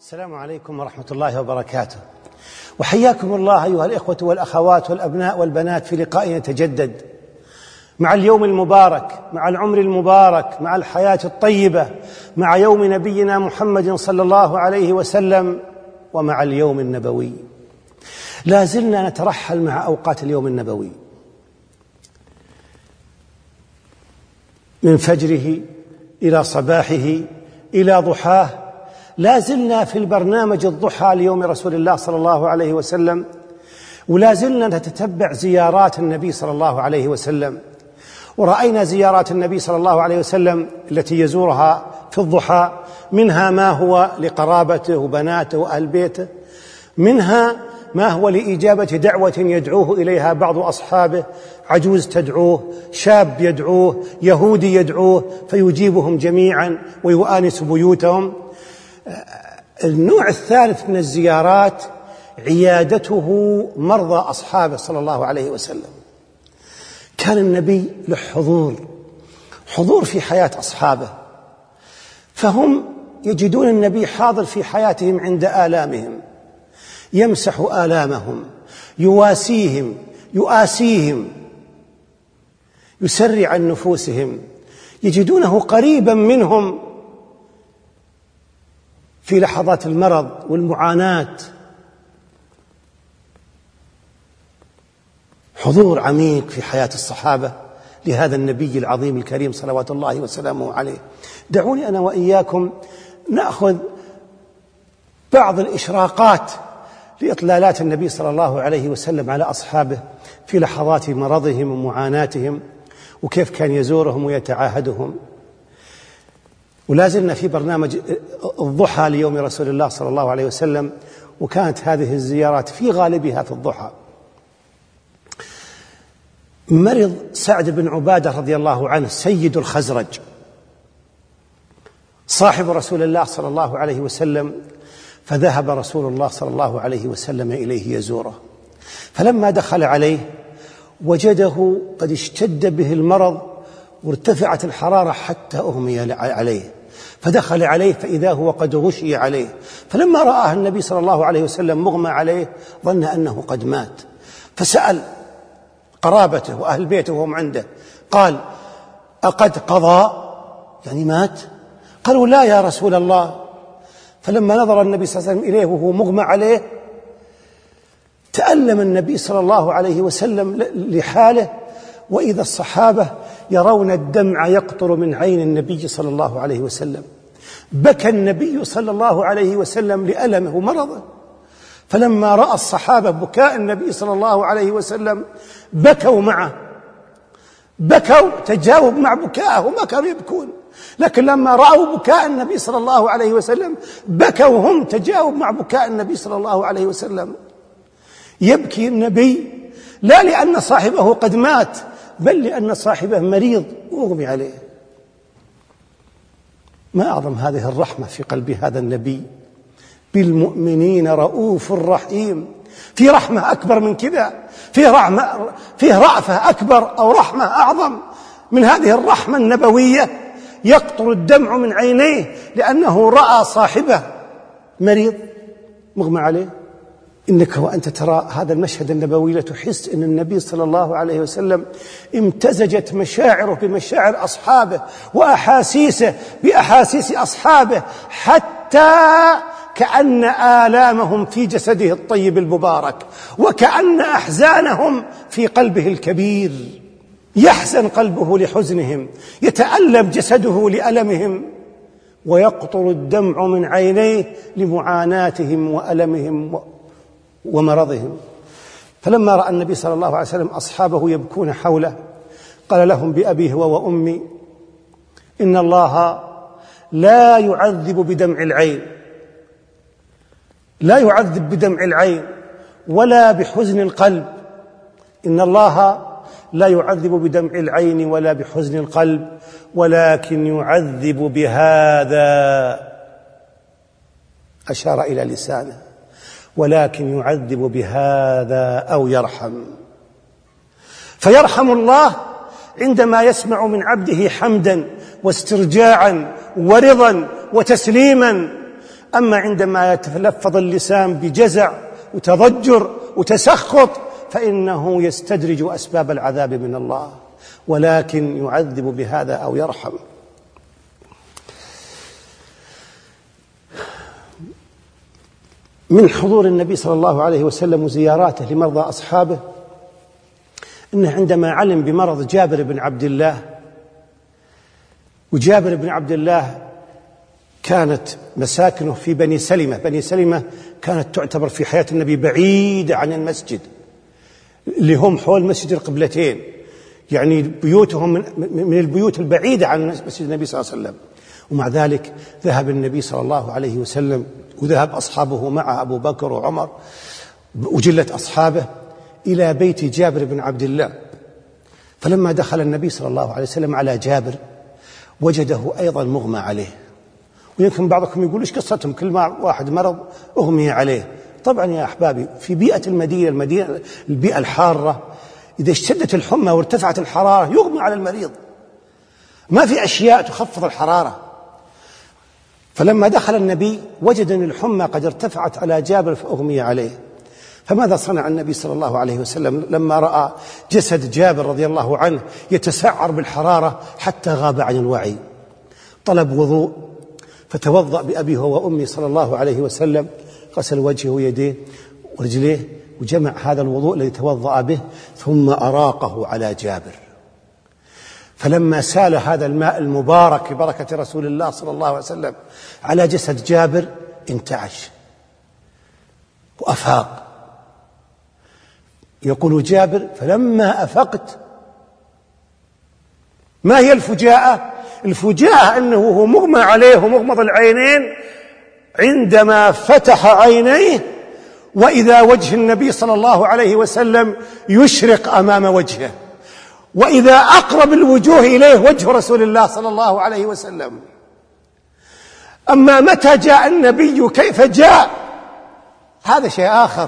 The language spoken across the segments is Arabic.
السلام عليكم ورحمة الله وبركاته، وحياكم الله أيها الإخوة والأخوات والأبناء والبنات في لقاء يتجدد مع اليوم المبارك، مع العمر المبارك، مع الحياة الطيبة، مع يوم نبينا محمد صلى الله عليه وسلم، ومع اليوم النبوي. لا زلنا نترحل مع أوقات اليوم النبوي من فجره إلى صباحه إلى ضحاه. لا زلنا في البرنامج الضحى ليوم رسول الله صلى الله عليه وسلم، ولا زلنا نتتبع زيارات النبي صلى الله عليه وسلم. ورأينا زيارات النبي صلى الله عليه وسلم التي يزورها في الضحى، منها ما هو لقرابته وبناته وأهل بيته، منها ما هو لإجابة دعوة يدعوه إليها بعض أصحابه، عجوز تدعوه، شاب يدعوه، يهودي يدعوه فيجيبهم جميعا ويؤانس بيوتهم. النوع الثالث من الزيارات عيادته مرضى أصحابه صلى الله عليه وسلم. كان النبي له حضور في حياة أصحابه، فهم يجدون النبي حاضر في حياتهم عند آلامهم، يمسح آلامهم، يواسيهم، يؤاسيهم، يسرع عن نفوسهم، يجدونه قريبا منهم في لحظات المرض والمعاناة. حضور عميق في حياة الصحابة لهذا النبي العظيم الكريم صلوات الله وسلامه عليه. دعوني أنا وإياكم نأخذ بعض الإشراقات لإطلالات النبي صلى الله عليه وسلم على أصحابه في لحظات مرضهم ومعاناتهم، وكيف كان يزورهم ويتعاهدهم. ولا زلنا في برنامج الضحى ليوم رسول الله صلى الله عليه وسلم، وكانت هذه الزيارات في غالبها في الضحى. مرض سعد بن عبادة رضي الله عنه سيد الخزرج صاحب رسول الله صلى الله عليه وسلم، فذهب رسول الله صلى الله عليه وسلم إليه يزوره، فلما دخل عليه وجده قد اشتد به المرض وارتفعت الحرارة حتى أغمي عليه، فدخل عليه فإذا هو قد غشي عليه، فلما رآه النبي صلى الله عليه وسلم مغمى عليه ظن أنه قد مات، فسأل قرابته وأهل بيته وهم عنده، قال: أقد قضى؟ يعني مات؟ قالوا: لا يا رسول الله. فلما نظر النبي صلى الله عليه وسلم إليه وهو مغمى عليه تألم النبي صلى الله عليه وسلم لحاله، وإذا الصحابة يرون الدمع يقطر من عين النبي صلى الله عليه وسلم. بكى النبي صلى الله عليه وسلم لألمه ومرضه، فلما رأى الصحابة بكاء النبي صلى الله عليه وسلم بكوا معه، بكوا تجاوب مع بكاءه، ما كانوا يبكون، لكن لما رأوا بكاء النبي صلى الله عليه وسلم بكوا هم تجاوب مع بكاء النبي صلى الله عليه وسلم. يبكي النبي لا لأن صاحبه قد مات، بل لأن صاحبه مريض وأغمي عليه. ما أعظم هذه الرحمة في قلب هذا النبي، بالمؤمنين رؤوف رحيم. في رحمة أكبر من كذا؟ فيه رأفة أكبر أو رحمة أعظم من هذه الرحمة النبوية؟ يقطر الدمع من عينيه لأنه رأى صاحبه مريض مغمى عليه. إنك وأنت ترى هذا المشهد النبوي لتحس أن النبي صلى الله عليه وسلم امتزجت مشاعره بمشاعر أصحابه وأحاسيسه بأحاسيس أصحابه، حتى كأن آلامهم في جسده الطيب المبارك، وكأن أحزانهم في قلبه الكبير. يحزن قلبه لحزنهم، يتألم جسده لألمهم، ويقطر الدمع من عينيه لمعاناتهم وألمهم ومرضهم. فلما رأى النبي صلى الله عليه وسلم أصحابه يبكون حوله قال لهم: بأبي هو وأمي، إن الله لا يعذب بدمع العين، لا يعذب بدمع العين ولا بحزن القلب. إن الله لا يعذب بدمع العين ولا بحزن القلب، ولكن يعذب بهذا، أشار إلى لسانه، ولكن يعذب بهذا أو يرحم. فيرحم الله عندما يسمع من عبده حمدا واسترجاعا ورضا وتسليما، أما عندما يتلفظ اللسان بجزع وتضجر وتسخط فإنه يستدرج أسباب العذاب من الله، ولكن يعذب بهذا أو يرحم. من حضور النبي صلى الله عليه وسلم وزياراته لمرضى أصحابه إنه عندما علم بمرض جابر بن عبد الله، وجابر بن عبد الله كانت مساكنه في بني سلمة. بني سلمة كانت تعتبر في حياة النبي بعيدة عن المسجد اللي هم حول مسجد القبلتين، يعني بيوتهم من البيوت البعيدة عن مسجد النبي صلى الله عليه وسلم. ومع ذلك ذهب النبي صلى الله عليه وسلم وذهب أصحابه معه أبو بكر وعمر وجلة أصحابه إلى بيت جابر بن عبد الله. فلما دخل النبي صلى الله عليه وسلم على جابر وجده أيضا مغمى عليه. ويمكن بعضكم يقول إيش قصتهم، كل ما واحد مرض أغمي عليه. طبعا يا أحبابي في بيئة المدينة البيئة الحارة إذا اشتدت الحمى وارتفعت الحرارة يغمى على المريض، ما في أشياء تخفض الحرارة. فلما دخل النبي وجد أن الحمى قد ارتفعت على جابر فأغمي عليه. فماذا صنع النبي صلى الله عليه وسلم لما رأى جسد جابر رضي الله عنه يتسعر بالحرارة حتى غاب عن الوعي؟ طلب وضوء فتوضأ بأبيه وأمي صلى الله عليه وسلم، غسل وجهه ويديه ورجليه وجمع هذا الوضوء الذي توضأ به ثم أراقه على جابر. فلما سال هذا الماء المبارك ببركة رسول الله صلى الله عليه وسلم على جسد جابر انتعش وأفاق. يقول جابر فلما أفقت، ما هي الفجاءة؟ الفجاءة أنه هو مغمى عليه ومغمض العينين عندما فتح عينيه وإذا وجه النبي صلى الله عليه وسلم يشرق أمام وجهه، وإذا أقرب الوجوه إليه وجه رسول الله صلى الله عليه وسلم. أما متى جاء النبي كيف جاء هذا شيء آخر،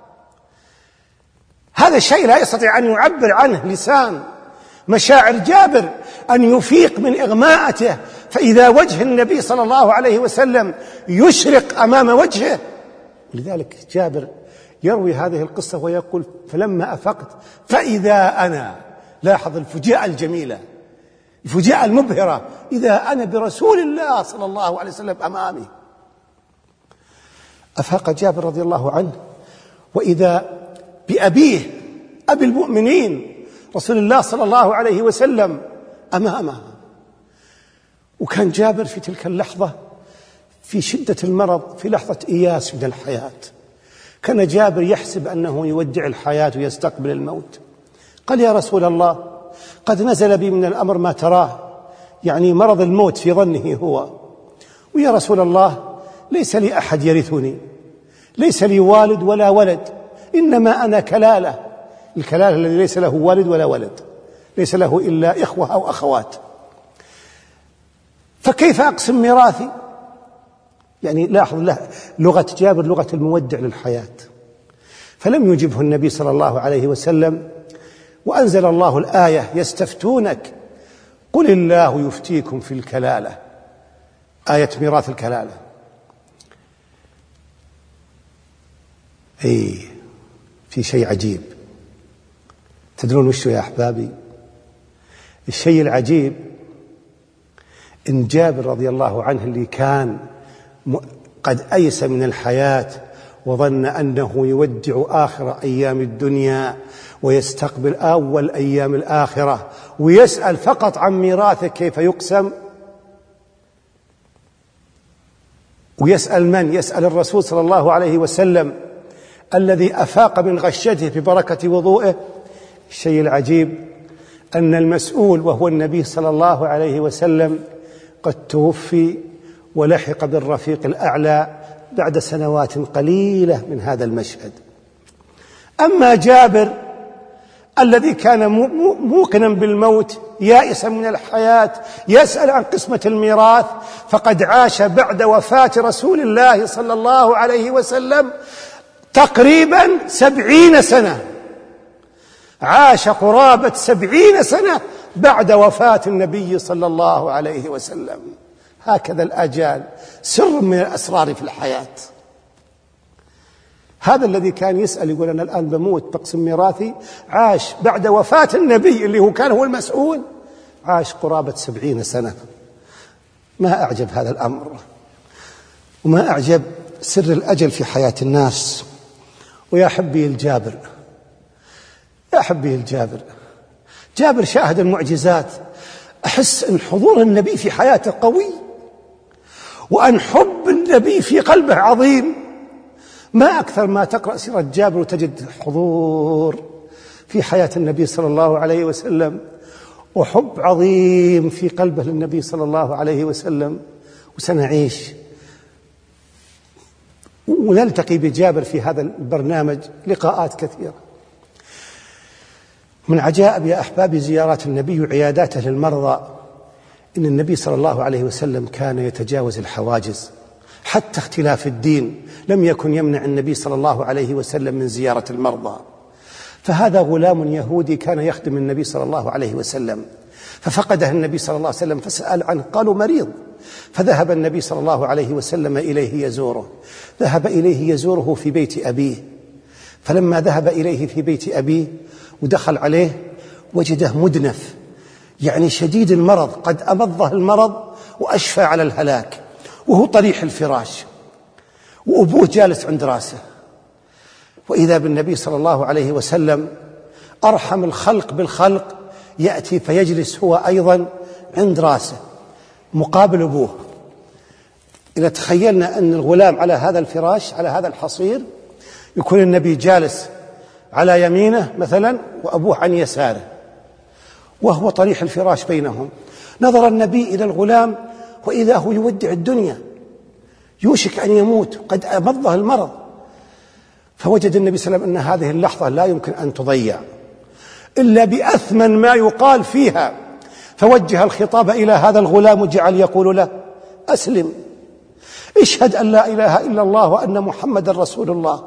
هذا شيء لا يستطيع أن يعبر عنه لسان. مشاعر جابر أن يفيق من إغماءته فإذا وجه النبي صلى الله عليه وسلم يشرق أمام وجهه. لذلك جابر يروي هذه القصة ويقول فلما أفقت فإذا أنا، لاحظ الفجاءة الجميلة، الفجاءة المبهرة، إذا أنا برسول الله صلى الله عليه وسلم أمامي. أفاق جابر رضي الله عنه وإذا بأبيه أبي المؤمنين رسول الله صلى الله عليه وسلم أمامه. وكان جابر في تلك اللحظة في شدة المرض، في لحظة إياس من الحياة. كان جابر يحسب أنه يودع الحياة ويستقبل الموت. قال يا رسول الله قد نزل بي من الأمر ما تراه، يعني مرض الموت في ظنه هو. ويا رسول الله ليس لي أحد يرثني، ليس لي والد ولا ولد، إنما أنا كلالة. الكلالة الذي ليس له والد ولا ولد، ليس له إلا إخوة أو أخوات، فكيف أقسم ميراثي؟ يعني لاحظ له لغة جابر لغة المودع للحياة. فلم يجبه النبي صلى الله عليه وسلم، وأنزل الله الآية يستفتونك قل الله يفتيكم في الكلالة، آية ميراث الكلالة. في شيء عجيب، تدرون وش يا أحبابي؟ الشيء العجيب إن جابر رضي الله عنه اللي كان قد أيس من الحياة وظن أنه يودع آخر أيام الدنيا ويستقبل أول أيام الآخرة ويسأل فقط عن ميراثه كيف يقسم، ويسأل من؟ يسأل الرسول صلى الله عليه وسلم الذي أفاق من غشته ببركة وضوئه. الشيء العجيب أن المسؤول وهو النبي صلى الله عليه وسلم قد توفي ولحق بالرفيق الأعلى بعد سنوات قليلة من هذا المشهد. أما جابر الذي كان موقنا بالموت يائسا من الحياة يسأل عن قسمة الميراث، فقد عاش بعد وفاة رسول الله صلى الله عليه وسلم تقريبا 70 سنة، عاش قرابة 70 سنة بعد وفاة النبي صلى الله عليه وسلم. هكذا الآجال سر من الأسرار في الحياة. هذا الذي كان يسأل يقول أنا الآن بموت بقسم ميراثي، عاش بعد وفاة النبي اللي هو كان هو المسؤول، عاش قرابة 70 سنة. ما أعجب هذا الأمر، وما أعجب سر الأجل في حياة الناس. ويا حبي الجابر، يا حبي الجابر، جابر شاهد المعجزات. أحس أن حضور النبي في حياته قوي، وأن حب النبي في قلبه عظيم. ما أكثر ما تقرأ سيرة جابر وتجد حضور في حياة النبي صلى الله عليه وسلم، وحب عظيم في قلبه للنبي صلى الله عليه وسلم. وسنعيش ونلتقي بجابر في هذا البرنامج لقاءات كثيرة. من عجائب يا أحبابي زيارات النبي وعياداته للمرضى إن النبي صلى الله عليه وسلم كان يتجاوز الحواجز، حتى اختلاف الدين لم يكن يمنع النبي صلى الله عليه وسلم من زيارة المرضى. فهذا غلام يهودي كان يخدم النبي صلى الله عليه وسلم، ففقده النبي صلى الله عليه وسلم فسأل عنه، قالوا مريض. فذهب النبي صلى الله عليه وسلم إليه يزوره، ذهب إليه يزوره في بيت أبيه. فلما ذهب إليه في بيت أبيه ودخل عليه وجده مدنف، يعني شديد المرض، قد أمضه المرض وأشفى على الهلاك، وهو طريح الفراش، وأبوه جالس عند راسه. وإذا بالنبي صلى الله عليه وسلم أرحم الخلق بالخلق يأتي فيجلس هو أيضا عند راسه مقابل أبوه. إذا تخيلنا أن الغلام على هذا الفراش، على هذا الحصير، يكون النبي جالس على يمينه مثلا وأبوه عن يساره، وهو طريح الفراش بينهم. نظر النبي إلى الغلام وإذا هو يودع الدنيا، يوشك أن يموت، قد أمضه المرض. فوجد النبي صلى الله عليه وسلم أن هذه اللحظة لا يمكن أن تضيع إلا بأثمن ما يقال فيها، فوجه الخطاب إلى هذا الغلام وجعل يقول له أسلم، اشهد أن لا إله إلا الله وأن محمد رسول الله.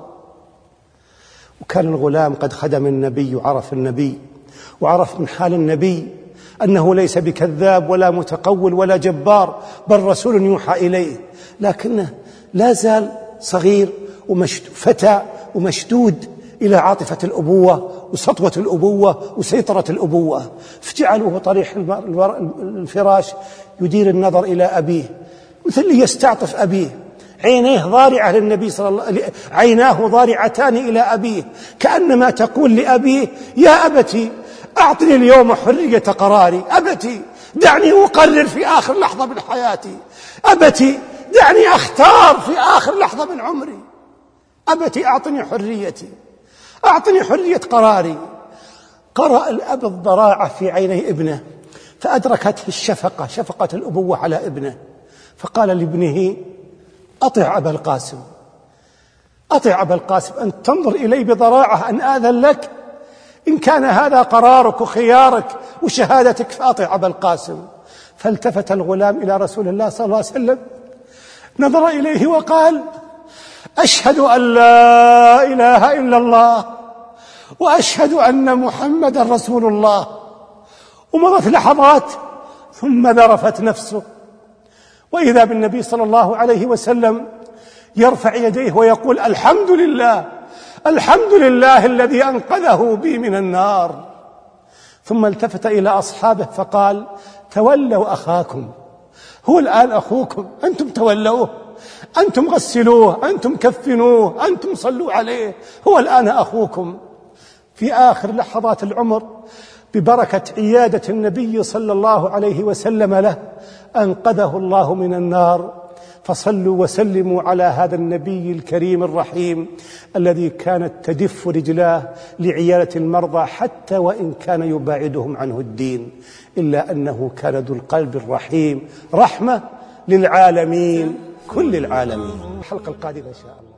وكان الغلام قد خدم النبي وعرف النبي، وعرف من حال النبي أنه ليس بكذاب ولا متقول ولا جبار، بل رسول يوحى إليه، لكنه لا زال صغير فتى ومشدود إلى عاطفة الأبوة وسطوة الأبوة وسيطرة الأبوة. فجعلوه طريح الفراش يدير النظر إلى أبيه، مثل يستعطف أبيه، عيناه ضارعة للنبي صلى الله عليه وسلم، عيناه ضارعتان إلى أبيه، كأنما تقول لأبيه يا أبتي أعطني اليوم حرية قراري، أبتي دعني أقرر في آخر لحظة من حياتي، أبتي دعني أختار في آخر لحظة من عمري، أبتي أعطني حريتي، أعطني حرية قراري. قرأ الأب الضراعة في عيني ابنه فأدركته الشفقة، شفقة الأبوة على ابنه، فقال لابنه أطع أبا القاسم، أطع أبا القاسم، أن تنظر إلي بضراعة أن آذن لك، إن كان هذا قرارك وخيارك وشهادتك فأطع أبا القاسم. فالتفت الغلام إلى رسول الله صلى الله عليه وسلم، نظر إليه وقال أشهد أن لا إله إلا الله وأشهد أن محمد رسول الله. ومضت لحظات ثم ذرفت نفسه، وإذا بالنبي صلى الله عليه وسلم يرفع يديه ويقول الحمد لله، الحمد لله الذي أنقذه بي من النار. ثم التفت إلى أصحابه فقال تولوا أخاكم، هو الآن أخوكم، أنتم تولوه، أنتم غسلوه، أنتم كفنوه، أنتم صلوا عليه، هو الآن أخوكم. في آخر لحظات العمر ببركة عيادة النبي صلى الله عليه وسلم له أنقذه الله من النار. فصلوا وسلموا على هذا النبي الكريم الرحيم الذي كانت تدف رجلاه لعيادة المرضى حتى وإن كان يباعدهم عنه الدين، إلا أنه كان ذو القلب الرحيم، رحمة للعالمين، كل العالمين. الحلقة القادمة إن شاء الله.